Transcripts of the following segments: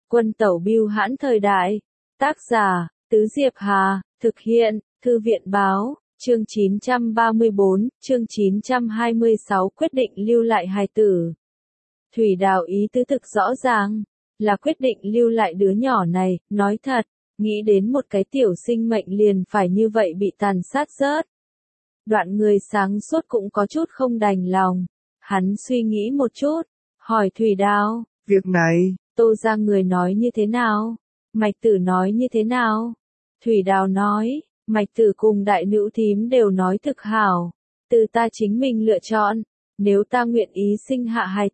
Quân tẩu bưu hãn thời đại. Tác giả, Tứ Diệp Hà, thực hiện, Thư viện báo, chương 934, chương 926 quyết định lưu lại hài tử. Thủy Đào ý tứ thực rõ ràng, là quyết định lưu lại đứa nhỏ này, nói thật, nghĩ đến một cái tiểu sinh mệnh liền phải như vậy bị tàn sát rớt. Đoạn người sáng suốt cũng có chút không đành lòng, hắn suy nghĩ một chút, hỏi Thủy Đào, việc này, Tô ra người nói như thế nào? Mạch Tử nói như thế nào? Thủy Đào nói, Mạch Tử cùng đại nữ thím đều nói thực hảo, từ ta chính mình lựa chọn, nếu ta nguyện ý sinh hạ hài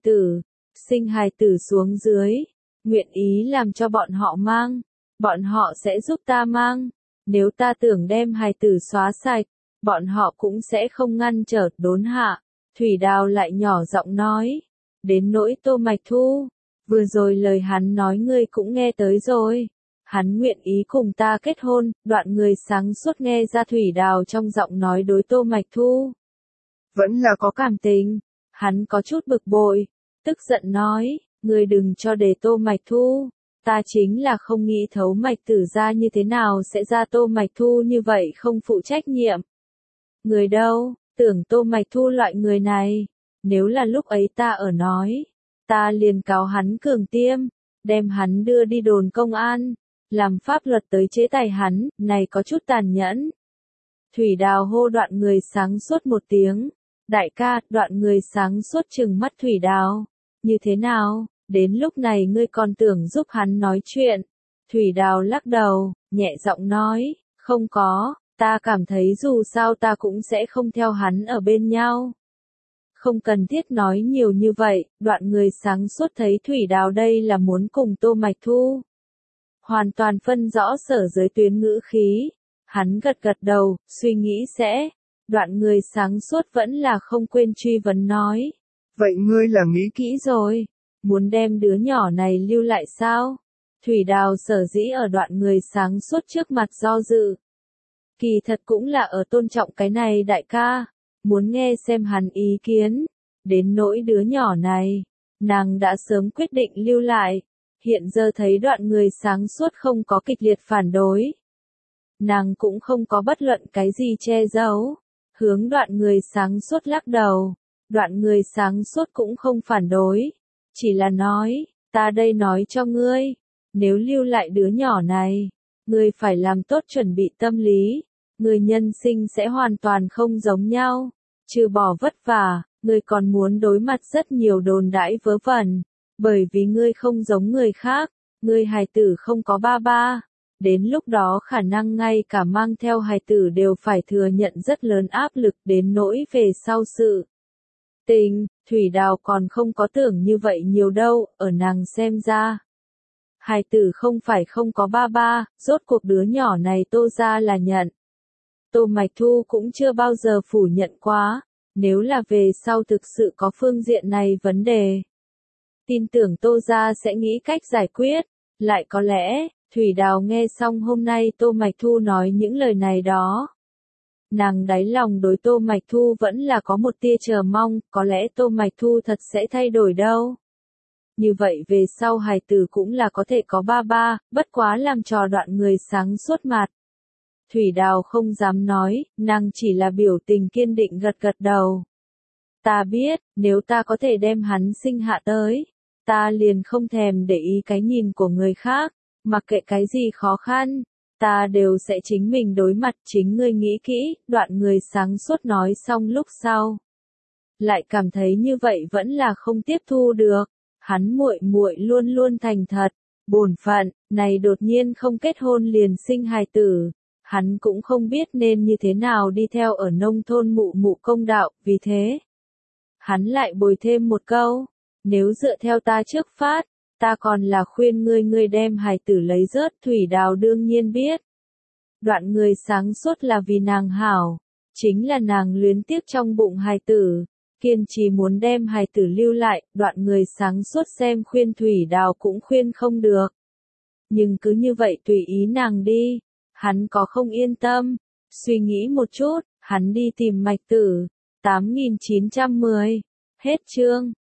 tử xuống dưới, nguyện ý làm cho bọn họ mang, bọn họ sẽ giúp ta mang, nếu ta tưởng đem hài tử xóa sạch, bọn họ cũng sẽ không ngăn trở, đốn hạ. Thủy Đào lại nhỏ giọng nói, đến nỗi Tô Mạch Thu, vừa rồi lời hắn nói ngươi cũng nghe tới rồi. Hắn nguyện ý cùng ta kết hôn, đoạn người sáng suốt nghe ra Thủy Đào trong giọng nói đối Tô Mạch Thu. vẫn là có cảm tình, hắn có chút bực bội, tức giận nói, ngươi đừng cho để Tô Mạch Thu, ta chính là không nghĩ thấu Mạch Tử ra như thế nào sẽ ra Tô Mạch Thu như vậy không phụ trách nhiệm. Người đâu, tưởng Tô Mạch Thu loại người này, nếu là lúc ấy ta ở nói, ta liền cáo hắn cường tiêm, đem hắn đưa đi đồn công an, làm pháp luật tới chế tài hắn, này có chút tàn nhẫn. Thủy Đào hô đoạn người sáng suốt một tiếng, đại ca, đoạn người sáng suốt trừng mắt Thủy Đào, như thế nào, đến lúc này ngươi còn tưởng giúp hắn nói chuyện. Thủy Đào lắc đầu, nhẹ giọng nói, không có, ta cảm thấy dù sao ta cũng sẽ không theo hắn ở bên nhau. Không cần thiết nói nhiều như vậy, đoạn người sáng suốt thấy Thủy Đào đây là muốn cùng Tô Mạch Thu. Hoàn toàn phân rõ sở giới tuyến ngữ khí, hắn gật gật đầu, suy nghĩ sẽ, đoạn người sáng suốt vẫn là không quên truy vấn nói. Vậy ngươi là nghĩ kỹ rồi, muốn đem đứa nhỏ này lưu lại sao? Thủy Đào sở dĩ ở đoạn người sáng suốt trước mặt do dự. Kỳ thật cũng là ở tôn trọng cái này đại ca, muốn nghe xem hắn ý kiến, đến nỗi đứa nhỏ này, nàng đã sớm quyết định lưu lại, hiện giờ thấy đoạn người sáng suốt không có kịch liệt phản đối. Nàng cũng không có bất luận cái gì che giấu, hướng đoạn người sáng suốt lắc đầu, đoạn người sáng suốt cũng không phản đối, chỉ là nói, ta đây nói cho ngươi, nếu lưu lại đứa nhỏ này, ngươi phải làm tốt chuẩn bị tâm lý, ngươi nhân sinh sẽ hoàn toàn không giống nhau, trừ bỏ vất vả, ngươi còn muốn đối mặt rất nhiều đồn đãi vớ vẩn, bởi vì ngươi không giống người khác, ngươi hài tử không có ba ba, đến lúc đó khả năng ngay cả mang theo hài tử đều phải thừa nhận rất lớn áp lực đến nỗi về sau sự tình, Thủy Đào còn không có tưởng như vậy nhiều đâu, ở nàng xem ra. Hài tử không phải không có ba ba, rốt cuộc đứa nhỏ này Tô ra là nhận. Tô Mạch Thu cũng chưa bao giờ phủ nhận quá, nếu là về sau thực sự có phương diện này vấn đề. Tin tưởng Tô ra sẽ nghĩ cách giải quyết, lại có lẽ, Thủy Đào nghe xong hôm nay Tô Mạch Thu nói những lời này đó. Nàng đáy lòng đối Tô Mạch Thu vẫn là có một tia chờ mong, có lẽ Tô Mạch Thu thật sẽ thay đổi đâu. Như vậy về sau hài tử cũng là có thể có ba ba, bất quá làm trò đoạn người sáng suốt mặt. Thủy Đào không dám nói, nàng chỉ là biểu tình kiên định gật gật đầu. Ta biết, nếu ta có thể đem hắn sinh hạ tới, ta liền không thèm để ý cái nhìn của người khác, mặc kệ cái gì khó khăn, ta đều sẽ chính mình đối mặt, chính ngươi nghĩ kỹ, đoạn người sáng suốt nói xong lúc sau. Lại cảm thấy như vậy vẫn là không tiếp thu được, hắn muội muội luôn luôn thành thật, bổn phận, này đột nhiên không kết hôn liền sinh hài tử. Hắn cũng không biết nên như thế nào đi theo ở nông thôn mụ mụ công đạo, vì thế. Hắn lại bồi thêm một câu, nếu dựa theo ta trước phát, ta còn là khuyên ngươi đem hài tử lấy rớt. Thủy Đào đương nhiên biết. Đoạn người sáng suốt là vì nàng hảo, chính là nàng luyến tiếc trong bụng hài tử, kiên trì muốn đem hài tử lưu lại, đoạn người sáng suốt xem khuyên Thủy Đào cũng khuyên không được. Nhưng cứ như vậy tùy ý nàng đi. Hắn có không yên tâm, suy nghĩ một chút, hắn đi tìm Mạch Tử, 8910, hết chương.